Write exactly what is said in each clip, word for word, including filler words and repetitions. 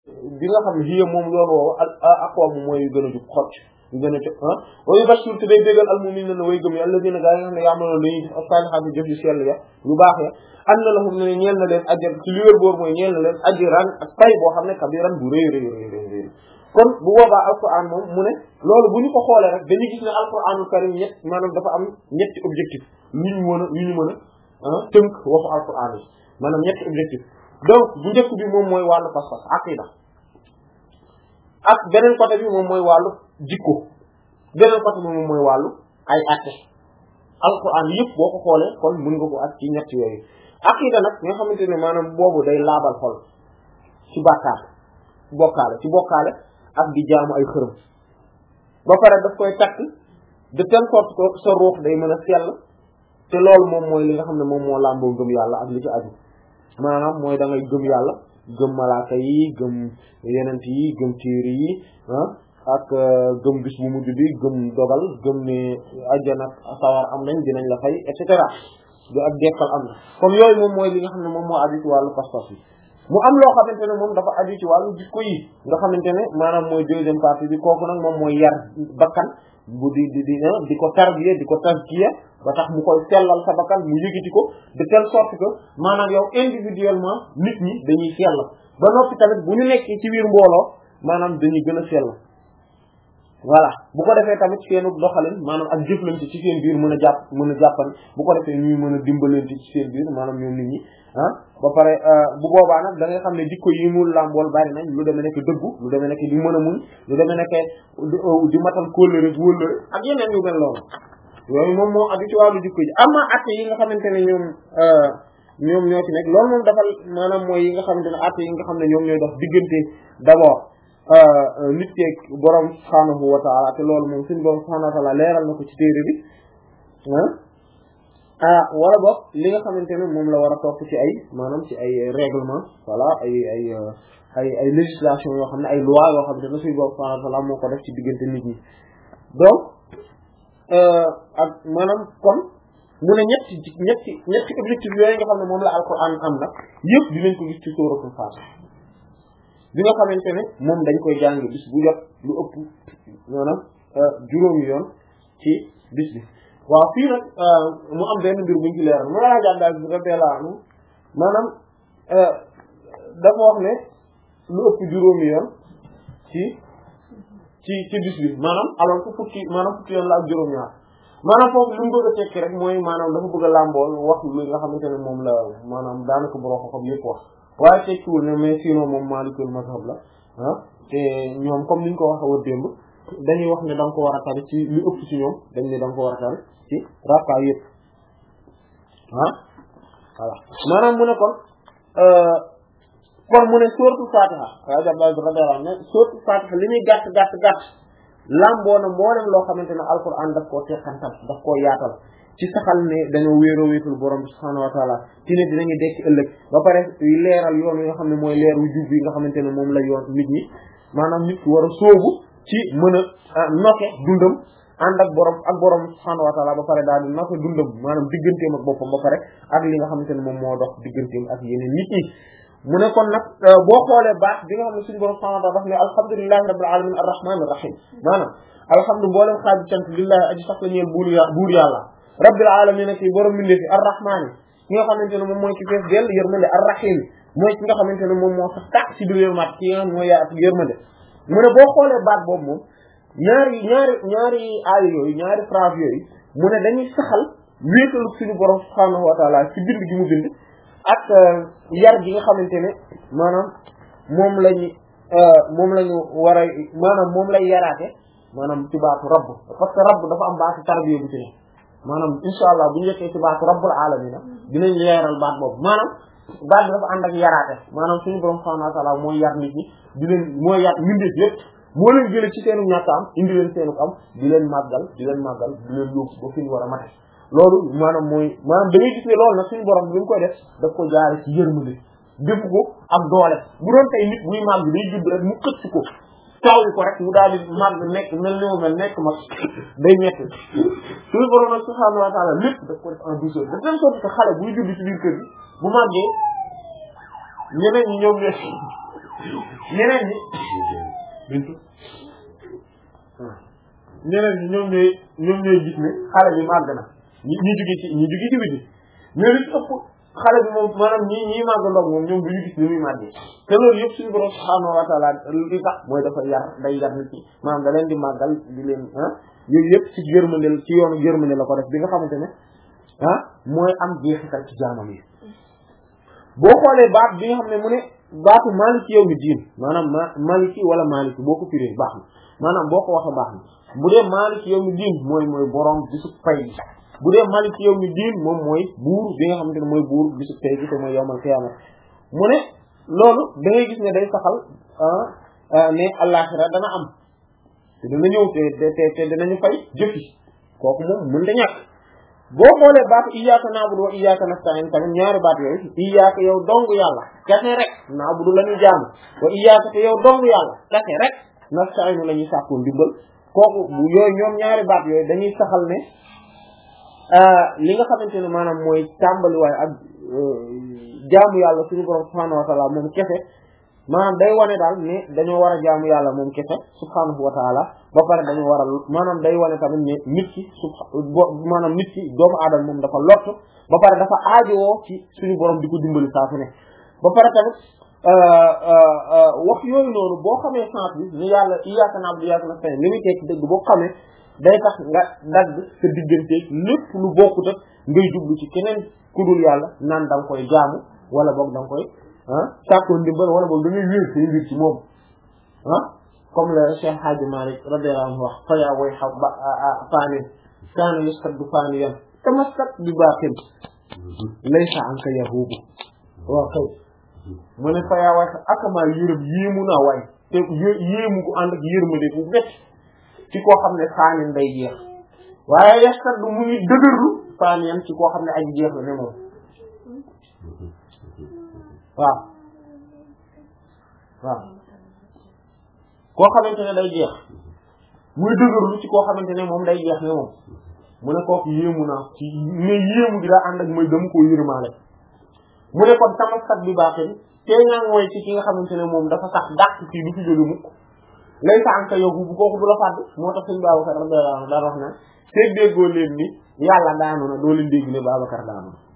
bi nga xam ne hiya moom yoon woowu ak aqwam mooy yu gën a jub xocc yu gën a jub ah wa yubashshiru te day bégal al mu'minina way gëm yi alladina gaa yi nga xam ne ya'maluna dañuy def as-salihati jëf yu sell ya yu baax ya anna lahum ne ñeel na leen ajr ci li wér boor mooy ñeel na leen ajran ak pay boo xam ne kabiran bu rëy rëy rëy rëy kon bu boobaa alquran moom mu ne loolu bu ñu ko xoolee rek dañuy gis ne alquranul karim ñett maanaam dafa am ñetti objectif yu ñu mën a yu ñu mën a tënk waxu alquran yi maanaam ñetti objectif donc bu njëkk bi moom mooy wàllu pas-pas aqida ak beneen côté bi moom mooy wàllu jikko beneen côté bi moom mooy wàllu ay atte alquran yëpp boo ko xoolee kon mën nga ko at ci ñett yooyu aqida nag nga xamante ne maanaam boobu day laabal xol ci bàkkaar bokkaale ci bokkaale ak di jaamu ay xërëm ba pare daf koy takk de telle sorte que sa ruux day mën a sell te loolu moom mooy li nga xam ne moom moo làmboo gëm yàlla ak li ci aju maanaam mooy da ngay gëm yàlla gëm malaaka yi gëm yenent yi gëm téere yi ah ak gëm bis bu mujj bi gëm dogal gëm ne àjjana ak sawar am nañ dinañ la fay et cetera du ak dekkal am na comme yooyu moom mooy li nga xam ne moom moo aju ci wàllu pas-pas yi mu am loo xamante ne moom dafa aju ci wàllu jikko yi nga xamante ne maanaam mooy deuxième partie bi kooku nag moom mooy yar bakkan bu di di di di ko tarbiya di ko tazkiya ba tax mu koy sellal sa bakkan mu yëgiti ko de telle sorte que maanaam yow individuellement nit ñi dañuy sell ba noppi tamit bu ñu nekkee ci biir mbooloo maanaam dañuy gën a sell voilà bu ko defee tamit seenu doxalin maanaam ak jëflante ci seen biir mën a jàpp mën a jàppan bu ko defee ñuy mën a dimbalante ci seen biir maanaam ñoom nit ñi ah ba pare bu boobaa nag da ngay xam ne jikko yi mu làmbool bari nañ lu demee nekk dëggu lu demee nekk di mën a muñ lu demee nekk di matal kóllëre wóllëre ak yeneen yu mel noonu yooyu moom moo aju ci wàllu jikko ji ama atte yi nga xamante ne ñoom ñoom ñoo ci nekk loolu moom dafa maanaam mooy yi nga xamante ne atte yi nga xam ne ñoom ñooy dox diggante d'abord nit keeg borom subhaanahu wa taala te loolu moom suñu borom subhaanahu wa taala leeral na ko ci téere bi ah wala boog li nga xamante ne moom la war a topp ci ay maanaam ci ay règlement voilà ay ay ay ay législation yoo xam ne ay loi yoo xam ne suñu borom subhaanahu wa taala moo ko def ci diggante nit ñi donc ak maanaam kon mu ne ñetti ñetti ñetti objectif yooyu nga xam ne moom la alquran am nag yëpp dinañ ko gis ci suratul Fatiha bi nga xamante ne moom dañ koy jàng bis bu jot lu ëpp maanaam juróomi yoon ci bis bi waaw fii nag mu am benn mbir buñ ci leeral mu laa jàndaal bi radiyallahu anhu maanaam dafa wax ne lu ëpp juróomi yoon ci ci ci bis bi maanaam alors que fukki maanaam fukki yoon la ak juróom-ñaar maanaam foofu li mu bëgg a tekki rek mooy maanaam dafa bëgg a làmbool wax li nga xamante ne moom la maanaam daanaka borom xam yëpp wax waaye tekkiwul ne mais sinon moom maalikul mazhab la ah te ñoom comme niñ ko waxee woon démb dañuy wax ne da nga ko war a tari ci lu ëpp ci ñoom dañ ne da nga ko war a tari ci rakka yëpp ah voilà maanaam mu ne kon kon mu ne sourate Fatiha waaye jàppal radiyallahu anhu ne sourate Fatiha li muy gàtt gàtt gàtt lamboo na mboolem loo xamante ne alquran daf koo teqantal daf koo yaatal ci saxal ne dañoo wéeroo wéetul borom bi subhaanahu wa taala ci ne dinañu dekk ëllëg ba pare leeral yoon yi nga xam ne mooy leer wu jub yi nga xamante ne moom la yoon nit ñi maanaam nit ki war a sóobu ci mën a nokke dundam ànd ak borom ak borom subhaanahu wa taala ba pare daal di nokke dundam maanaam digganteem ak boppam ba pare ak li nga xamante ne moom moo dox digganteem ak yeneen nit ñi mu ne kon nag boo xoolee baat bi nga xam ne suñu borom subhaanahu wa taala daf ne alhamdulillahi rabbil alamin arrahmanir rahim maanaam alhamdu mboolem xaaju cant lillahi aji sax la ñeel buur buur yàlla rabbil alamin ki borom mbindee fi arrahmaani ki nga xamante ne moom mooy ci fees dell yërmande arrahim mooy ki nga xamante ne moom moo sax tàq ci biir yërmande ki nga xam mooy yaa ak yërmande mu ne boo xoolee baat boobu moom ñaari ñaari ñaari aaya yooyu ñaari phrase yooyu mu ne dañuy saxal wéetalu suñu borom subhaanahu wa taala ci bind gi mu bind ak yar gi nga xamante ne maanaam moom lañu moom lañu war a maanaam moom lay yaraate maanaam ci baatu rabb parce que rabb dafa am baatu tarbiya bu ci ne maanaam insha allah bu ñu yeggee ci baatu rabbul alamin dinañ leeral baat boobu maanaam baat bi dafa ànd ak yaraate maanaam suñu borom subhanahu wa ta'ala mooy yar nit ñi di leen mooy yar mbindeef yëpp moo leen jëlee ci seenu ñàkk am indi leen seenu am di leen màggal di leen màggal di leen yóbbu ba fi ñu war a mate loolu maanaam mooy maanaam da ngay gis ne loolu nag suñu borom bi mu koy def daf ko jaare ci yërmande def ko ak doole bu doon tey nit buy màgg day judd rek mu xëcc ko taw ko rek mu daal di màgg nekk mel ni mu mel nekk mag day nekk suñu borom nag subhanahu wa ta'ala lépp daf ko def en douceur de telle sorte que xale buy judd ci biir kër gi bu màggee ñeneen ñi ñoom ñooy ñeneen ñi bintu ñeneen ñi ñoom ñooy ñoom ñooy gis ne xale bi màgg na ñi ñi jóge ci ñi jóge ci biti mais li ci ëpp xale bi moom maanaam ñi ñi màgg ndox moom ñoom duñu gis ni muy màggee te loolu yëpp suñu borom subhaanahu wa ta'ala li tax mooy dafa yar day yar nit ci maanaam da leen di màggal di leen ah yooyu yëpp ci yërmande ci yoonu yërmande la ko def bi nga xamante ne ah mooy am jeexital ci jaamam yi boo xoolee baat bi nga xam ne mu ne baatu maliki yawmi diin maanaam ma maliki wala maliki boo ko firee baax na maanaam boo ko waxee baax na bu dee maliki yawmi diin mooy mooy borom bisu pay bi bu dee maliki yawmi diin moom mooy buur bi nga xamante ne mooy buur bisu pay bi te mooy yawmal qiyaama mu ne loolu da ngay gis ne day saxal ne àllaxira dana am te dana ñëw te te te danañu fay jëfi kooku moom mën da ñàkk boo xoolee baatu iyyaka na'budu wa iyyaka nasta'in tamit ñaari baat yooyu iyyaka yow dong yàlla kese rek na'budu la ñu jaamu wa iyyaka te yow dong yàlla kese rek nasta'in la ñuy sàkku ndimbal kooku yooyu ñoom ñaari baat yooyu dañuy saxal ne li nga xamante ne maanaam mooy tàmbaliwaay ak jaamu yàlla suñu borom subhaanahu wa ta'ala moom kese maanaam day wane daal ne dañoo war a jaamu yàlla moom kese subhaanahu wa ta'ala ba pare dañoo war a maanaam day wane tamit ne nit ki subha maanaam nit ki doomu aadama moom dafa lott ba pare dafa aajowoo ci suñu borom di ko dimbali saa su ne ba pare tamit wax yooyu noonu boo xamee sens bi ni yàlla iyyaaka na'budu wa iyyaaka nasta'iin li muy tekki dëgg boo xamee day tax nga dagg sa digganteeg lépp lu bokkut ak ngay jublu ci keneen ku dul yàlla naan da nga koy jaamu wala boog da nga koy ah sàkkoo ndimbal wala boog da ngay wér say mbir ci moom ah comme le Cheikh Hadji Malick radiyallahu anhu wax fa yaa way xa ba faanin kaana yastaddu faaniyan tamassak bi baaxin laysa anka yahubu waaw kay mu ne fa yaa way akamaa yërëm yéemu naa waay te yéemu ko ànd ak yërmande bu bett ci koo xam ne faanin day jeex waaye yastaddu mu ngi dëgërlu faaniyan ci koo xam ne aji jeex la ne moom waaw waaw koo xamante ne day jeex muy dëgërlu ci koo xamante ne moom day jeex ne moom mu ne kooku yéemu naa ci mais yéemu gi daa ànd ak mooy dama koo yërmaale mu ne kon tamassak bi baaxin tey nga mooy ci ki nga xamante ne moom dafa sax dàq fii du fi jóge mukk lay sa anka yow bu kooku du la fàdd moo tax sëñ Babacar radiyallahu anhu daan wax na te déggoo leen ni yàlla daanu na doo leen dégg ne Babacar daanu na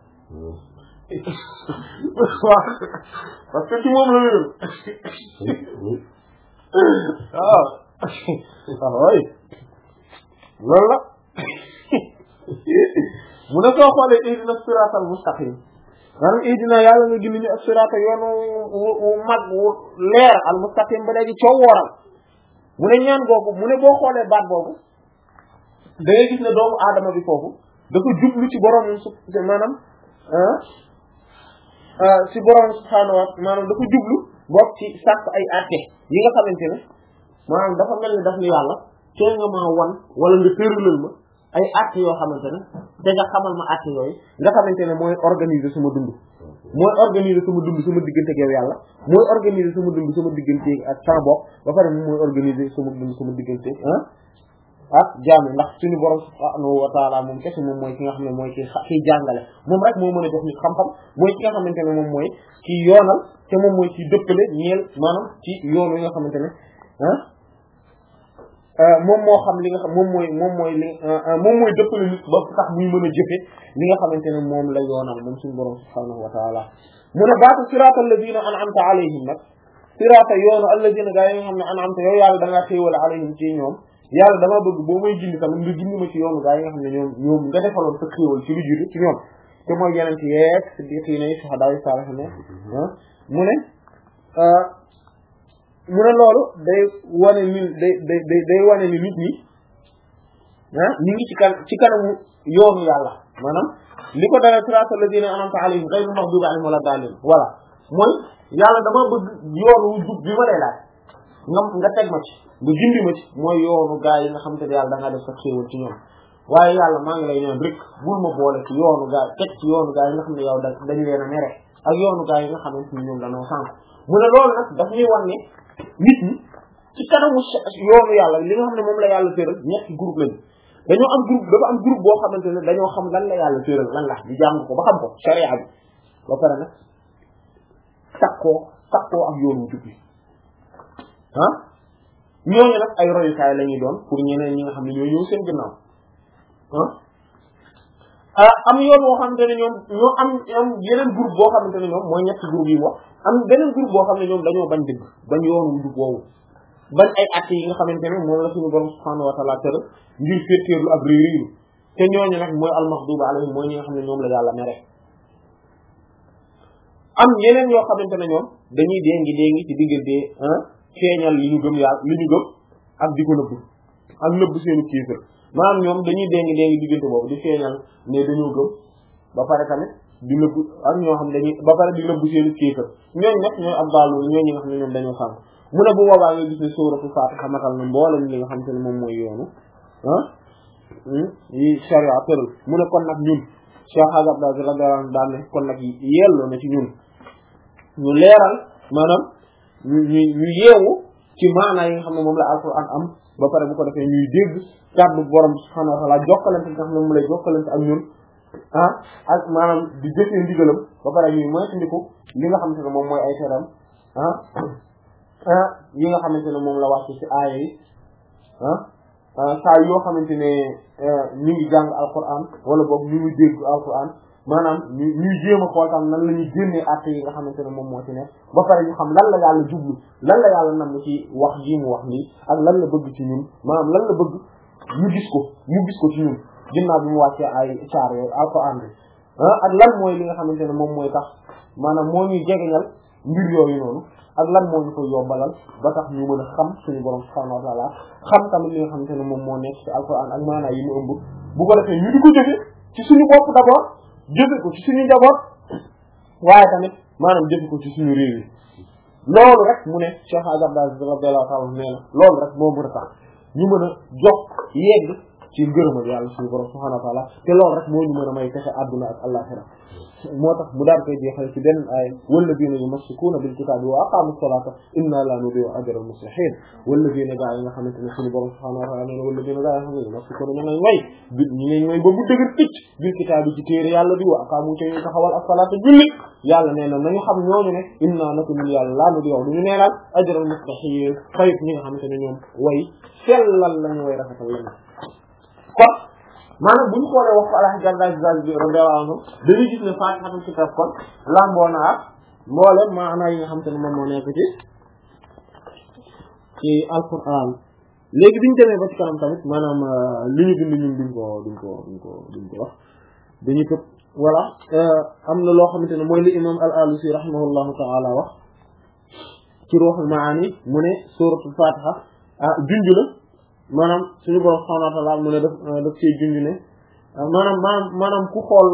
waaw parce que ci moom la wér waaw waaw oui loolu la mu ne soo xoolee ihdina siratal mustaqim maanaam ihdina yàlla nga gindi ñu as-sirata yoonu wu mag wu leer al mustaqim ba léegi coow wooral mu ne ñaan googu mu ne boo xoolee baat boobu da ngay gis ne doomu aadama bi foofu dafa jublu ci borom su maanaam ci borom subhaanahu wa maanaam dafa jublu bokk ci sàkk ay àtte yi nga xamante ne maanaam dafa mel ni daf ni yàlla tee nga maa wan wala nga tëralal ma ay àtte yoo xamante ne te nga xamal ma àtte yooyu nga xamante ne mooy organiser sama dund mooy organiser sama dund sama diggante ak yow yàlla mooy organiser sama dund sama diggante ak sama bopp ba pare moom mooy organiser sama dund sama diggante ah ak jaami ndax suñu borom subhaanahu wa taala moom kese moom mooy ki nga xam ne mooy ki kiy jàngale moom rek moo mën a jox nit xam-xam mooy ki nga xamante ne moom mooy ki yoonal te moom mooy ki dëppale ñeel maanaam ci yoon wi nga xamante ne ah moom moo xam li nga xam moom mooy moom mooy li moom mooy dëppale nit ba tax muy mën a jëfe li nga xamante ne moom la yoonal moom suñu borom subhaanahu wa taala mu ne baatu siraata alladina an'amta alayhim nag siraata yoonu alladina gaa yi nga xam ne an'amta yow yàlla da ngaa xéewale alayhim ci ñoom yàlla dama bëgg boo may gindi tamit nga gindi ma ci yoonu gaa yi nga xam ne ñoom ñoom nga defaloon sa xéewal ci lu jiitu ci ñoom te mooy yeneen ci yeeg siddiqiina yi shuhadaa yi saalihiin mu ne mu ne loolu day wane ni day day day day wane ni nit ñi ah ñu ngi ci kan ci kanamu yoonu yàlla maanaam li ko dara siraatal laziina an'amta alayhim ghayril maghduubi alayhim wala daalliin voilà mooy yàlla dama bëgg yoonu wu jub bi ma lay laaj nga nga teg ma ci nga gindi ma ci mooy yoonu gaa yi nga xam te ne yàlla da ngaa def sa xéewal ci ñoom waaye yàlla maa ngi lay ñaan rek bul ma boole ci yoonu gaa teg ci yoonu gaa yi nga xam ne yow da dañ leen a mere ak yoonu gaa yi nga xamante ni ñoom dañoo sànq mu ne loolu nag daf ñuy wan ne nit ñi ci kanamu yoonu yàlla li nga xam ne moom la yàlla tëral ñetti groupe lañu dañoo am groupe dafa am groupe boo xamante ne dañoo xam lan la yàlla tëral lan la di jàng ko ba xam ko sharia bi ba pare nag takkoo takkoo ak yoon wu jub bi ah ñooñu nag ay royukaay la ñuy doon pour ñeneen ñi nga xam ne ñoo ñëw seen ginnaaw ah am yoon boo xamante ne ñoom ñoo am am yeneen groupe boo xamante ne ñoom mooy ñetti groupe yi wax am beneen groupe boo xam ne ñoom dañoo bañ dëgg bañ yoon wu jub woowu bañ ay actes yi nga xamante ne moom la suñu borom subhanahu wa ta'ala tëral ngir féeteerlu ak réeréeru te ñooñu nag mooy al-maghdubi alayhim mooy ñi nga xam ne ñoom la yàlla mere am yeneen yoo xamante ne ñoom dañuy déngi déngi ci diggante feeñal li ñu gëm yàlla li ñu gëm ak di ko nëbb ak nëbb seenu kiifër maanaam ñoom dañuy déngi déngi diggante boobu di feeñal ne dañoo gëm ba pare tamit di nëbb ak ñoo xam dañuy ba pare di nëbb seenu kiifër ñooñu nag ñooy ab baalu ñooy ñi nga xam ne ñoom dañoo sànk mu ne bu boobaa nga gis ne suuratul Faatiha matal na mboolem li nga xam te ne moom mooy yoonu ah yi sharia tëral mu ne kon nag ñun Cheikh Hadj Abdou radiyallahu anhu daal ne kon nag yelloo na ci ñun ñu leeral maanaam ñu ñu ñu yeewu ci maanaa yi nga xam ne moom la alquran am ba pare bu ko defee ñuy dégg kàddu borom subhanahu wa ta'ala jokkalante nga xam ne moom lay jokkalante ak ñun ah ak maanaam di jëfee ndigalam ba pare ñuy moytandiku li nga xamante ne moom mooy ay teram ah ah yi nga xamante ne moom la wàcc ci aaya yi ah saa yoo xamante ne ñu ngi jàng alquran wala boog ñu ngi dégg alquran maanaam ñu ñuy jéem a xool tam nan la ñuy génnee àtte yi nga xamante ne moom moo ci ne ba pare ñu xam lan la yàlla jublu lan la yàlla nam ci wax ji mu wax nii ak lan la bëgg ci ñun maanaam lan la bëgg ñu gis ko ñu gis ko ci ñun ginnaaw bi mu wàccee ay saar yooyu alquran bi ah ak lan mooy li nga xamante ne moom mooy tax maanaam moo ñuy jegeñal mbir yooyu noonu ak lan moo ñu ko yombalal ba tax ñu mën a xam suñu borom subhanahu wa ta'ala xam tamit li nga xamante ne moom moo nekk ci alquran ak maanaa yi mu ëmb bu ko defee ñu di ko jëfe ci suñu bopp d'abord jëfe ko ci suñu njaboot waaye tamit maanaam jëfe ko ci suñu réew yi loolu rek mu ne Cheikh Abdou radiyallahu ta'ala nee na loolu rek moo mën a tax ñu mën a jox yegg ci ngërëmal yàlla suñu borom subhanahu wa ta'ala te loolu rek moo ñu mën a may fexe àdduna ak àllaxira moo tax mu daan koy jeexal ci benn ay walladina yumassikuuna bil kitaabi wa aqaamu salaata inna laa nudii'u ajra al muslihiin walladina gaa yi nga xamante ne suñu borom subhaanahu wa ta'aala nee na walladina gaa yi nga xam ne yumassikuuna ñu ngay way bi ñu ngay way ba mu dëgër picc bil kitaabi ci téere yàlla bi wa aqaamu te ñu taxawal as-salaata julli yàlla nee na nañu xam ñooñu ne inna nako ñun yàlla laa nudii'u duñu neenal ajra al muslihiin fayit ñi nga xamante ne ñoom way sellal lañu way rafetal lañu kon maanaam bu ñu xoolee wax ko Alaaji Abdou bi radiyallahu anhu dañuy gis ne Faatihatul Kitaab kon lamboo na ak mboolem maanaam yi nga xam te ne moom moo nekk ci ci alquran léegi biñu demee ba ci kanam tamit maanaam li ñu bind ñun duñ ko duñ ko duñ ko duñ ko wax dañuy tëb voilà am na loo xamante ne mooy li imam al-Alusi rahimahullahu ta'ala wax ci Ruuhul Maani mu ne suuratul Faatiha ah junj la maanaam suñu borom subhanahu wa ta'ala mu ne daf daf cee junj ne maanaam maanaam maanaam ku xool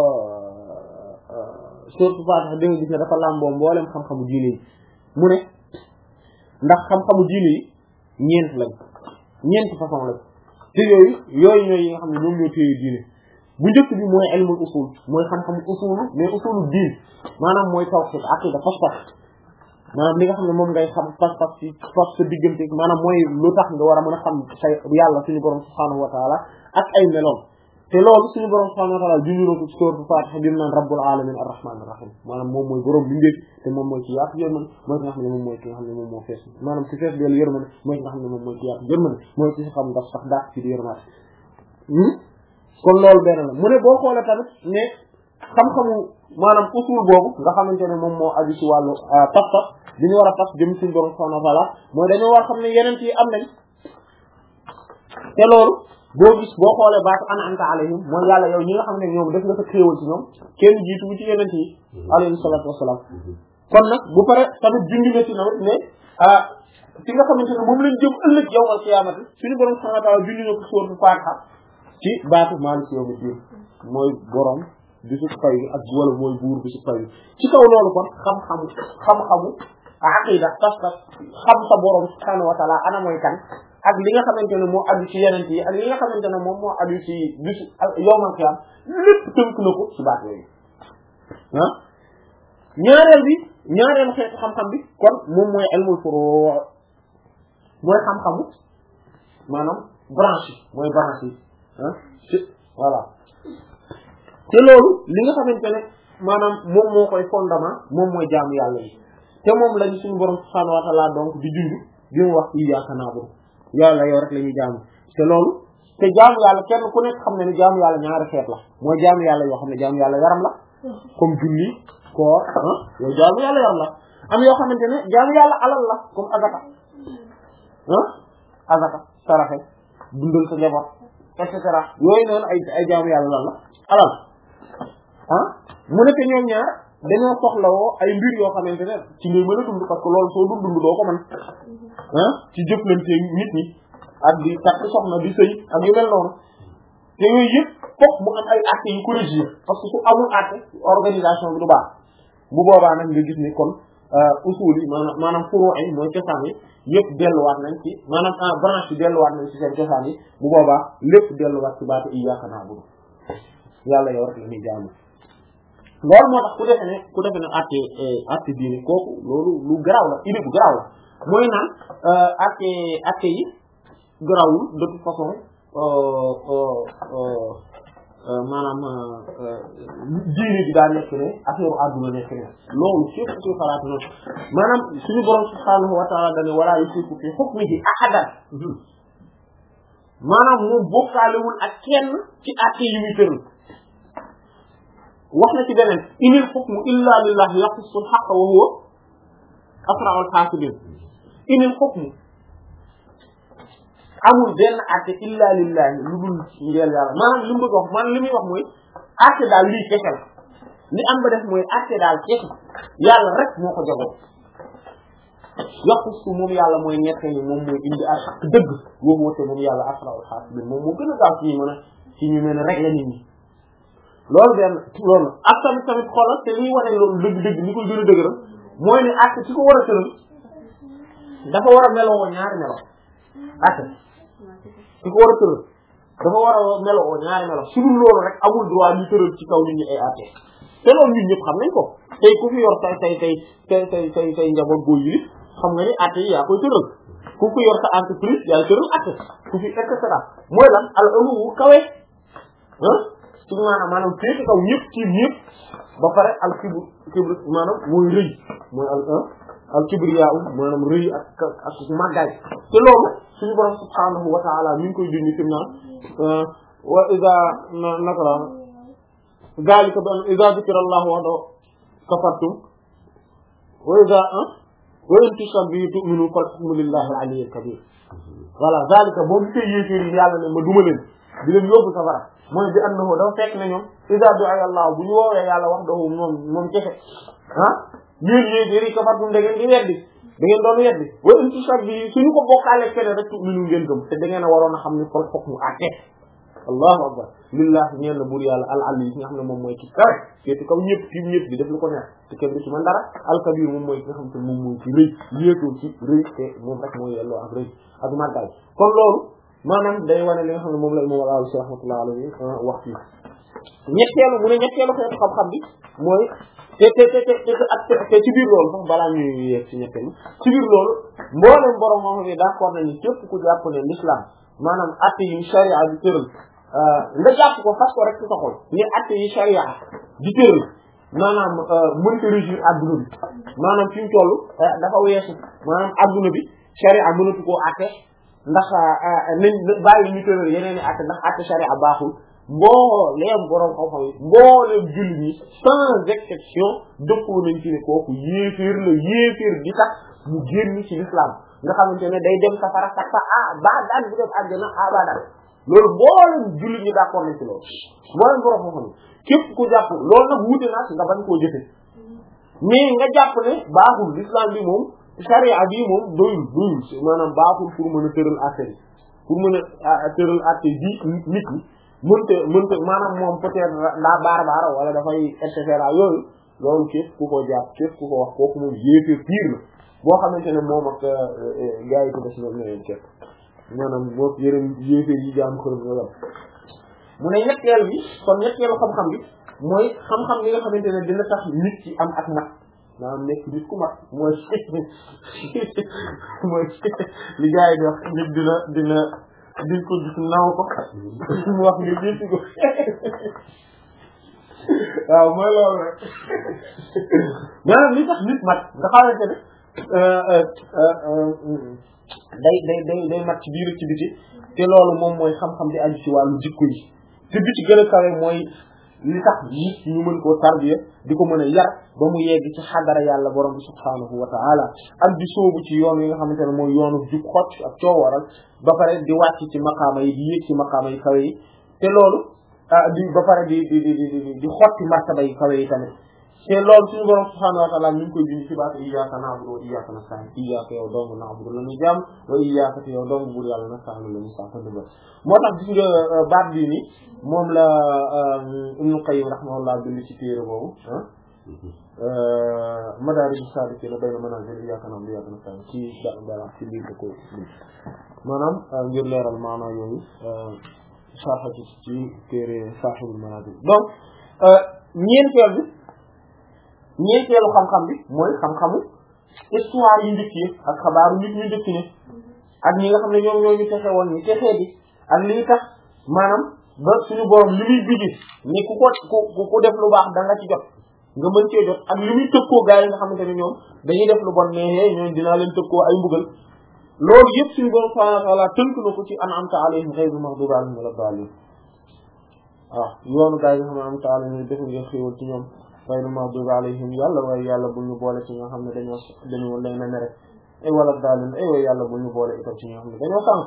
sourate Fatiha da nga gis ne dafa làmboo mboolem xam-xamu diine yi mu ne ndax xam-xamu diine yi ñeent lañ ñeent façon lañ te yooyu yooyu ñooy yi nga xam ne ñoom ñoo téye diine bu njëkk bi mooy ilmul usul mooy xam-xamu usul mais usulu diin maanaam mooy tawhid aqida pas-pas maanaam li nga xam ne moom ngay xam pas-pas ci pas sa diggante maanaam mooy lu tax nga war a mën a xam say yàlla suñu borom subhaanahu wa taala ak ay meloom te loolu suñu borom subhaanahu wa taala junñu na ko ci sourate Fatiha bi mu naan rabbul alamin arrahmanir rahim maanaam moom mooy borom bi ndéef te moom mooy ci yaatu yërmande mooy ki nga xam ne moom mooy ki nga xam ne moom moo fees maanaam ci fees dellu yërmande mooy ki nga xam ne moom mooy ci yaatu yërmande mooy ci xam ndax sax daak ci di yërmande kon loolu benn la mu ne boo xoolee tamit ne xam-xamu maanaam usul boobu nga xamante ne moom moo aju ci wàllu pas-pas bi ñu war a pas jëm suñu borom subhanahu wa ta'ala mooy dañoo war xam ne yeneen yi am nañ te loolu boo gis boo xoolee baatu an'amta alayhim mooy yàlla yow ñi nga xam ne ñoom def nga sa xéewal ci ñoom kenn jiitu bu ci yeneen yi alayhi salaatu wassalaam kon nag bu pare tamit junj na ci nawet ne ah fi nga xamante ne moom lañ jëm ëllëg yawmal qiyaamati suñu borom subhanahu wa ta'ala junj na ko sourate Fatiha ci baatu maaliki yawmi diin mooy borom bisu fay bi ak wala mooy buur bisu fay bi ci kaw loolu kon xam-xamu xam-xamu aqida tas-tas xam sa borom subhanahu wa ta'ala ana mooy kan ak li nga xamante ne moo aju ci yeneen yi ak li nga xamante ne moom moo aju ci bisu yawmal qiyaam lépp tënk na ko ci baat yooyu ah ñaareel bi ñaareel xeetu xam-xam bi kon moom mooy ilmul furu' mooy xam-xamu maanaam branche yi mooy branche yi ah ci voilà te loolu li nga xamante ne maanaam moom moo koy fondement moom mooy jaamu yàlla yi te moom lañ suñu borom subhaanahu wa ta'ala donc di dund bi mu wax iyyaaka na'budu yàlla yow rek la ñuy jaamu te loolu te jaamu yàlla kenn ku nekk xam ne ni jaamu yàlla ñaari xeet la mooy jaamu yàlla yoo xam ne jaamu yàlla yaram la comme julli koor ah yooyu jaamu yàlla yaram la am yoo xamante ne jaamu yàlla alal la comme azaka ah azaka saraxe dundal sa njaboot et cetera yooyu noonu ay ay jaamu yàlla lan la alal ah mu nekk ñoom ñaar dañoo soxlawoo ay mbir yoo xamante ne ci ngay mën a dund parce que loolu soo dund dund doo ko mën ah ci jëflante nit ñi ak di takk soxna di sëy ak yu mel noonu te yooyu yëpp fokk mu am ay actes yu ko régir parce que su amul acte organisation bi du baax bu boobaa nag nga gis ni kon usul yi maanaam maanaam furu yi mooy cosaan yi yëpp delluwaat nañ ci maanaam en branche yi delluwaat nañ ci seen cosaan yi bu boobaa lépp delluwaat ci baatu iyyaaka na'budu yàlla yow rek la ñuy jaamu loolu moo tax ku defe ne ku defe ne àtte àtte diine kooku loolu lu garaaw la idée bu garaaw la mooy naan àtte àtte yi garaawul de toute façon maanaam diine bi daa nekk ne affaire àdduna nekk ne loolu képp ci xalaat noonu maanaam suñu borom subhaanahu wa ta'ala dane wala yushriku fi hukmihi ahadan maanaam moom bokkaalewul ak kenn ci àtte yi muy tëral wax na ci beneen inil hukmu illa lillahi yaqussu al-haqqa wa huwa asra'ul haasibin inil hukmu amul benn àtte illa lillahi lu dul ngeel yàlla maanaam li mu bëgg wax maanaam li muy wax mooy àtte daal lii kese la li am ba def mooy àtte daal kese yàlla rek moo ko jagoo yaqussu moom yàlla mooy ñette ni moom mooy indi ak xaq dëgg woo woote moom yàlla asra'ul haasibin moom moo gën a gaaw ci ñu mën a ci ñu mën a régler nit ñi loolu benn loolu ak tamit tamit xoolal te liy wane loolu dëgg-dëgg ni koy gën a dëgëral mooy ne àtte ci ko war a tëral dafa war a meloo ñaari melo àtte ci ko war a tëral dafa war a meloo ñaari melo su dul loolu rek amul droit ñu tëral ci kaw nit ñi ay àtte te loolu ñun ñëpp xam nañ ko tey ku fi yor tay tay tay tay tay tay tay njaboot boo yi xam nga ni àtte yi yaa koy tëral ku fi yor sa entreprise yaay tëral àtte ku fi et cetera mooy lan al ulu kawe ah ci maanaam maanaam féete kaw ñëpp ci ñëpp ba pare al kibr kibr maanaam mooy rëy mooy al al kibriya maanaam rëy ak ak màggaay te loolu suñu borom subhaanahu wa ta'ala mi ngi koy dindi fi mu naan wa iza naka la zalika bi an iza dhukira allahu wahdahu kafartum wa iza wa in tushrik bihi tu'minu fal hukmu lillahi al-'aliyyil kabir voilà zalika boo gisee yéeféer yi yàlla ne ma duma leen di leen yóbbu safara mooy bi annahu dafa fekk na ñoom iza du'a Allah bu ñu woowee yàlla wax dahu moom moom kese ah ñun yéen yi kafartum da ngeen di weddi da ngeen doon weddi wa in tushrik bi suñu ko bokkaale keneen rek tu'minu ngeen gëm te da ngeen a waroon a xam ne fal hukmu àtte allahu akbar lillahi ñeen na buur yàlla al ali yi nga xam ne moom mooy ci kaw féeti kaw ñëpp fi ñëpp di def lu ko neex te kenn du ci man dara al kabir moom mooy ki nga xam te moom mooy ci rëy yéetoo ci rëy te moom rek mooy yelloo ak rëy ak màggaay kon loolu maanaam day wane li nga xam ne moom la imam al-Alusi rahmatullah alayhi wax fii ñetteelu mu ne ñetteelu xeetu xam-xam bi mooy te te te te te te ci biir loolu sax balaa ñuy yegg ci ñetteelu ci biir loolu mbooleem borom moo xam ne d'accord nañu képp ku jàpp ne l'islam maanaam atte yi sharia di tëral nga jàpp ko fas ko rek ci sa xol ni atte yi sharia di tëral maanaam mënta régir adduna bi maanaam fi mu toll dafa weesu maanaam adduna bi sharia mënatu koo atte ndax nañ bàyyi ñu tëral yeneen i atte ndax atte sharia baaxul mbooleem borom xam-xam yi mbooleem jullit ñi sans exception dëppoo nañ ci ne kooku yéeféer la yéeféer di tax mu génn ci l'islam nga xamante ne day dem safara sax sa ah ba daan bu dem àjjana ah ba daan loolu mbooleem jullit ñi d'accord nañ ci loolu mbooleem borom xam-xam yi képp ku jàpp loolu nag wuute naa nga bañ koo jëfe mais nga jàpp ne baaxul l'islam bi moom sharia bi moom doyul doyul maanaam baaxul pour mën a tëral affaire yi pour mën a tëral affaire bi nit ñi mënta mënta maanaam moom peut-être daa baara baara wala dafay et cetera yooyu loolu képp ku ko jàpp képp ku ko wax kooku moom yéefee pire la boo xamante ne moom ak gars yi ko des ñoom ñooy képp maanaam boo yeneen yéefee yi jaam xërëm ñoo yam mu ne ñetteel bi kon ñetteelu xam-xam bi mooy xam-xam li nga xamante ne dina tax nit ci am ak mat maanaam nekk nit ku mat mooy mooy li gars yi di wax nit dina dina di ko gis naw ko mu wax nga gis ko waaw mooy loolu rek maanaam li tax nit mat nga xamante ne day day day day mat ci biir ci biti te loolu moom mooy xam-xam di aju ci wàllu jikko yi te bi ci gën a kawe mooy li tax nit ñu mën koo tarbiya di ko mën a yar ba mu yegg ci xadara yàlla borom bi subhaanahu wa ta'ala ak di sóobu ci yoon yi nga xamante ne mooy yoonu jub xocc ak coowaral ba pare di wàcc ci maqaama yi di yéeg ci maqaama yi kawe yi te loolu ah di ba pare di di di di di xotti martaba yi kawe yi tamit te loolu suñu borom subhaanahu wa ta'ala mi ngi koy bind ci baatu iyyaaka na'budu wa iyyaaka nasta'iin iyyaaka yow dong na'budu la ñuy jaam wa iyyaaka te yow dong buur yàlla nasta'iin la ñuy sàkkandibal moo tax gis nga baat bii ni moom la Ibnu Qayyim rahimahullah bind ci téere boobu ah Madaariju Saalikiin bayna manaazil iyyaaka na'budu wa iyyaaka nasta'iin ci dara ci biir ko maanaam ngir leeral maanaam yooyu sarxa ci ci téere Saahibul Manaazil donc ñeenteel bi ñeenteelu xam-xam bi mooy xam-xamu histoire yu njëkk yi ak xabaaru nit ñu njëkk ne ak ñi nga xam ne ñoom ñoo ñu texe woon ñu texee bi ak lii tax maanaam ba suñu borom li muy bigi ni ku ko ku ku def lu baax da nga ci jot nga mën cee jot ak li muy tëkkoo gaa yi nga xamante ne ñoom dañuy def lu bon mais ñoom dinaa leen tëkkoo ay mbugal loolu yëpp suñu borom subhanahu wa ta'ala tënk na ko ci an'amta alayhim ghayril maghdubi alayhim wala daalliin waaw yoonu gaa yi nga xam ne an'amta alayhim def nga xéewal ci ñoom ghayril maghdubi alayhim yàlla waaye yàlla bu ñu boole ci nga xam ne dañoo dañoo leen a mere ay wala daalliin ay waaye yàlla bu ñu boole itam ci nga xam ne dañoo sànq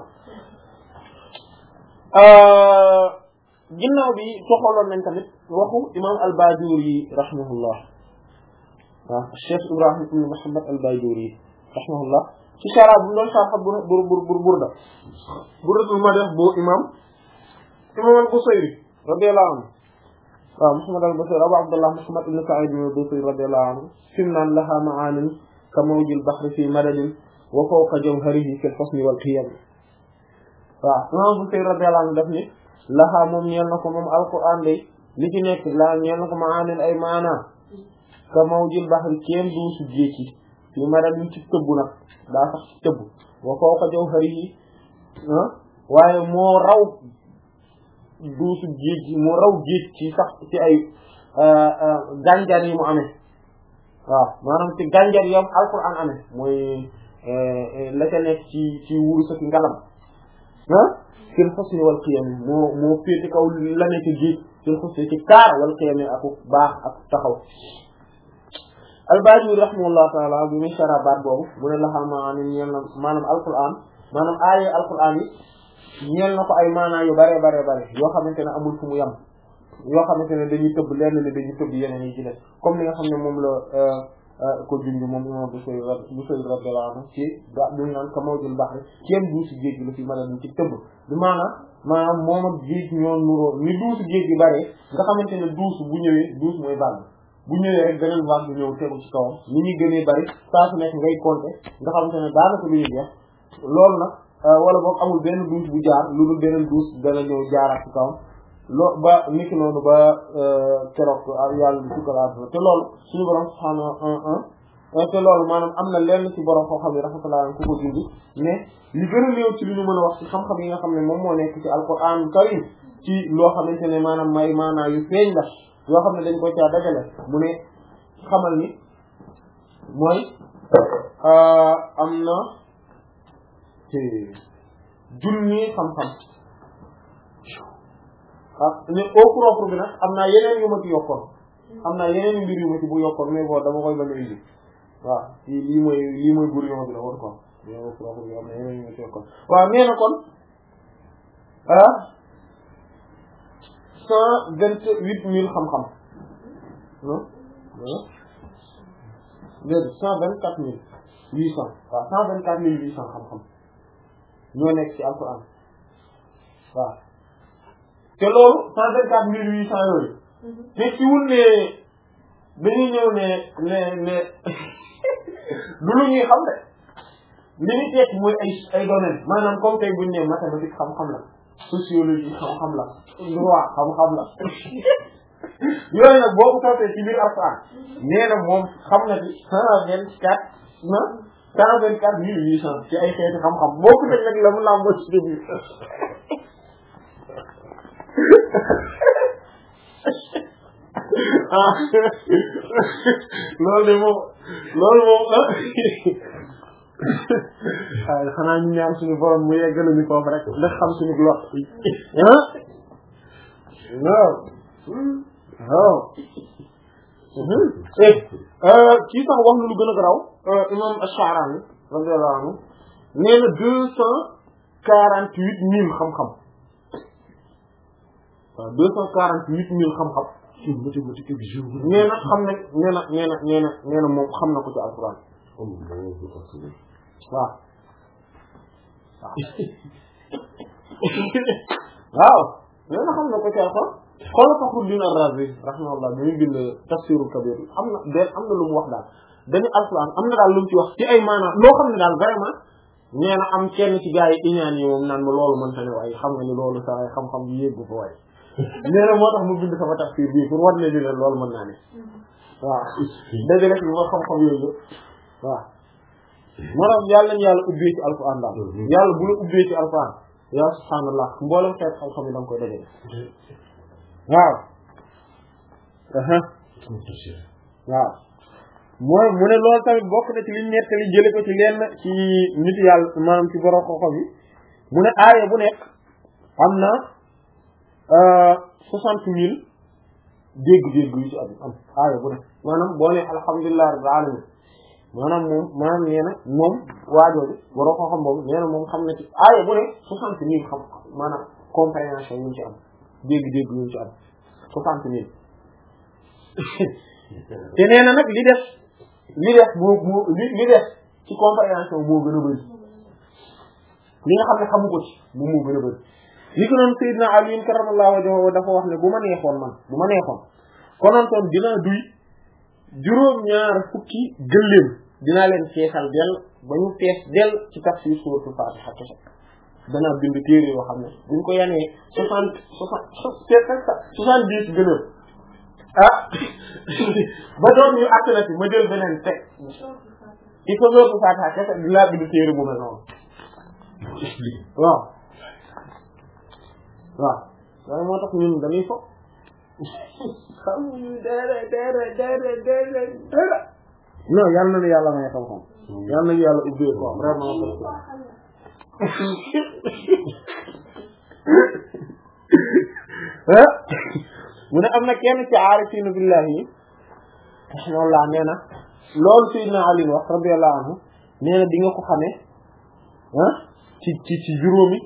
ginnaaw bi soxaloon nañ tamit waxu imam al-Bajuri rahimahullah waaw Cheikh Ibrahim ibn Muhammad al-Bajuri rahimahullah ci sara bu doon sarxa bur bur bur bur burda burdatul madh bu imam imam al-Busayri radiyallahu anhu waaw Muhammad al-Busayri Abu Abdullah Muhammad ibn Sa'id al-Busayri radiyallahu anhu simnan laha ma'anin ka mawjil bahri fi madadin wa fawqa jawharihi fil husni wal qiyam waaw imam Busayri radiyallahu anhu daf ni laxaa moom ñeel na ko moom alquran day li ci nekk la ñeel na ko maanin ay maana ka mawjil bahri kéem duusu géej gi fii madadin ci tëbb nag daa sax ci tëbb wa fawqa jawharihi waaye moo raw duusu géej gi moo raw géej ci sax ci ay gànjar yi mu amee waaw maanaam ci gànjar yom alquran amee mooy la ca nekk ci ci wuru sa ki ngalam ah fil husni wal qiyam moo moo féete kaw la nekk géej fil husni ci kaar wal qiyam ak baax ak taxaw al-Bajuri rahimahullahu ta'ala bi muy sara baat boobu mu ne la xam maanaam ñeel na maanaam alquran maanaam aaya alquran yi ñeel na ko ay maanaa yu bare bare bare yoo xamante ne amul fu mu yem yoo xamante ne dañuy tëbb lenn li dañuy tëbb yeneen yi ci def comme li nga xam ne moom la ko junj moom imam Busayri Busayri radiyallahu anhu ci da ñu naan ka mawjul bahri kenn duusi géej gi la fi mën a ci tëbb bi maanaam maanaam moom ak géej ñoo nuroo ni duusi géej gi bare nga xamante ne duus bu ñëwee duus mooy vague bu ñëwee rek beneen vague bi ñëw tegu ci kawam ni ñuy gënee bari saa su nekk ngay compter nga xamante ne daanaka lu ñu jeex loolu nag wala boog amul benn duus bu jaar lu dul beneen duus dana ñëw jaaraat ci kawam loo ba niki noonu ba keroog yàlla di sukkalaat te loolu suñu borom subhaanahu un te loolu maanaam am na lenn ci borom koo xam ne rahmatullah ku ko dindi mais li gën a néew ci li ñu mën a wax ci xam-xam yi nga xam ne moom moo nekk ci alquran karim ci loo xamante ne maanaam may maanaa yu feeñ la yoo xam ne dañ ko caa dajale mu ne xamal ni mooy am na junni xam-xam ah ne au propre bi nag am naa yeneen yu ma ci yokkoon am naa yeneen mbir yu ma ci bu yokkoon mais bon dama koy bañ a indi waaw lii lii mooy lii mooy brouillon bi la war ko au propre bi am na yeneen yu ma ci yokkoon waaw nee na kon ah cent vingt huit mille xam-xam non non déedéet cent vingt quatre mille huit cent waaw cent vingt quatre mille huit cent xam-xam ñoo nekk ci alquran waaw te loolu cent vingt quatre mille huit cent yooyu te ci wul ne dañuy ñëw ne ne ne du lu ñuy xam de li ñu tekk mooy ay ay domaines maanaam comme tey buñu ne mathématique xam-xam la sociologie xam-xam la droit xam-xam la yooyu nag boo ko toppee ci biir alquran nee na moom xam na ci cent vingt quatre na cent vingt quatre mille huit cent ci ay xeeti xam-xam boo ko teg nag la mu laa moo ci début ah loolu de moom loolu moom ah xanaa ñu ñaan suñu borom mu yeggal ñu foofu rek ndax xam suñu lot ah waaw waaw eh kii sax wax na lu gën a garaw imam Ash-Sha'rani radiyallahu anhu nee na deux cent quarante huit mille xam-xam waaw deux cent quarante huit mille xam-xam nee na xam ne nee na nee na nee na nee na moom xam na ko ci alquran waaw waaw nee na xam na ko ci alquran xoola Fakhruddin Ar-Razi rahimahullah bi ñu bind Tafsirul Kabir am na benn am na lu mu wax daal dañu alquran am na daal lu mu ci wax ci ay maanaam loo xam ne daal vraiment nee na am kenn ci gars yi iñaan yi moom naan ma loolu mënta ne waaye xam nga ni loolu sa ay xam-xam bi yéegu fa waaye nee na moo tax mu bind sama tafsir bii pour war ne di leen loolu mën naa ne waaw dëgg rek li ma xam-xam yooyu waaw moo tax yàlla nañu yàlla ubbee ci alquran daal yàlla bu la ubbee ci alquran yaa subhaanallah mboolem xeet xam-xam yi da nga koy dajale waaw waaw mooy mu ne loolu tamit bokk na ci liñ nettali jële ko ci lenn ci nit yàlla maanaam ci borom xam-xam yi mu ne aaya bu nekk am na soixante mille dégg-dégg yu ci am am aaya bu nekk maanaam boo ne alhamdulillahi rabbil alamin maanaam moom maanaam nee na moom waajooju borom xam-xam boobu nee na moom xam na ci aaya bu nekk soixante mille xam maanaam compréhension yu ci am dégg-dégg yu ci am soixante mille te nee na nag li def li def moo moo li li def ci compréhension moo gën a bëri li nga xam ne xamu ko ci moom moo gën a bëri li ko noonu Seydina Ali karamallahu wajhahu dafa wax ne bu ma neexoon man bu ma neexoon konontoon dinaa duy juróom-ñaar fukki gëléem dinaa leen feesal del ba ñu fees del ci tafsir suuratul Faatiha kese danaa bind téere yoo xam ne buñ ko yanee soixante soixante soixante-dix gëléem ah ba doon ñu àtt na ci ma jël beneen teg ci ko suuratul Faatiha kese dinaa bind téere bu mel noonu waaw waaw waaye moo tax ñun dañuy fo xamuñu dara dara dara dara dara non yal na nu yàlla may xam-xam yal na yàlla ubbee ko vraiment mu ne am na kenn ci aarifina billahi yi rahimahullah nee na loolu Sayyidina Ali wax radiyallahu anhu nee na di nga ko xamee ah ci ci ci juróomi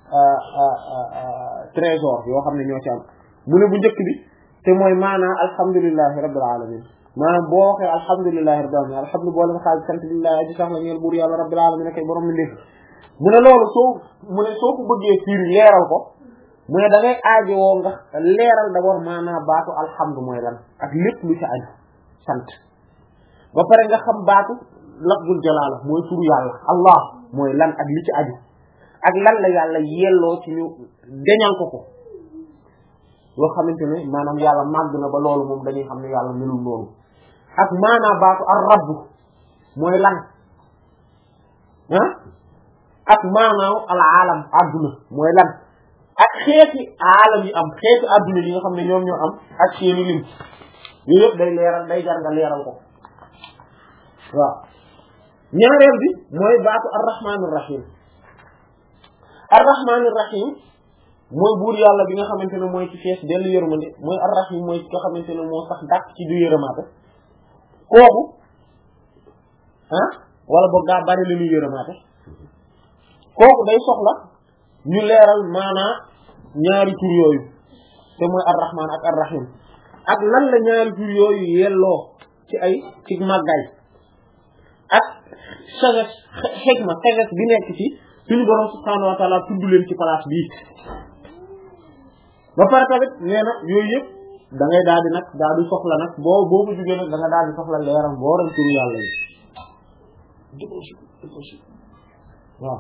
trésor yoo xam ne ñoo ci am mu ne bu njëkk bi te mooy maanaam alhamdulillahi rabbil alamin maanaam boo waxee alhamdulillahi rabbil alamin alhamdulilah boole nga xaaj sant lillahi aji sax la ñeel buur yàlla rabbil alamin kay borom mi ndéef mu ne loolu soo mu ne soo ko bëggee firi leeral ko mu ne da ngay aajowoo nga leeral d'abord maanaam baatu alhamdu mooy lan ak lépp lu ci aju sant ba pare nga xam baatu lafzul jalaala mooy turu yàlla allah mooy lan ak li ci aju ak lan la yàlla yelloo ci ñu deñal ko ko loo xamante ne maanaam yàlla màgg na ba loolu moom dañuy xam ne yàlla melul loolu ak maanaam baatu ar rabb mooy lan ah ak maanaam al alam adduna mooy lan ak xeeti alam yi am xeeti adduna yi nga xam ne ñoom ñoo am ak seeni lim yooyu yëpp day leeral day jar nga leeral ko waaw ñaareel bi mooy baatu ar rahmanir rahim ar-rahmanir rahim mooy buur yàlla bi nga xamante ne mooy ci fees dellu yërmande mooy ar-rahim mooy nga xamante ne moo sax dàq ci du yërëmaate kooku ah wala boog daa bari li muy yërëmaate kooku day soxla ñu leeral maanaa ñaari tur yooyu te mooy ar-rahman ak ar-rahim ak lan la ñaari tur yooyu yelloo ci ay ci màggaay ak sagesse xikma sagesse bi nekk ci suñu borom subhanahu wa ta'ala tudd leen ci place bii ba pare tamit nee na yooyu yëpp da ngay daal di nag daal di soxla nag boo boo ko jugee nag da nga daal di soxla leeram boo ren turu yàlla yi waaw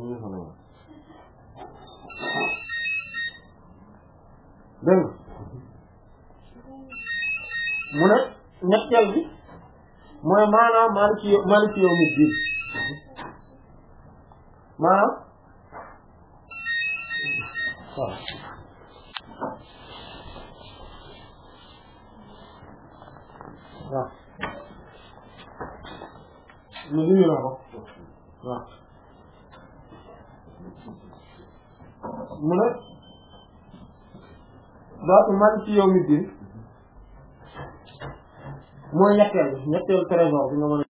dégg nga mu ne ñetteel bi mooy maanaam maaliki maaliki yawmi diin maanaam waaw waaw ñu dindi na ko waaw mu ne baatu maaliki yawmi diin mooy ñetteel bi ñetteel trésor bi nga mën a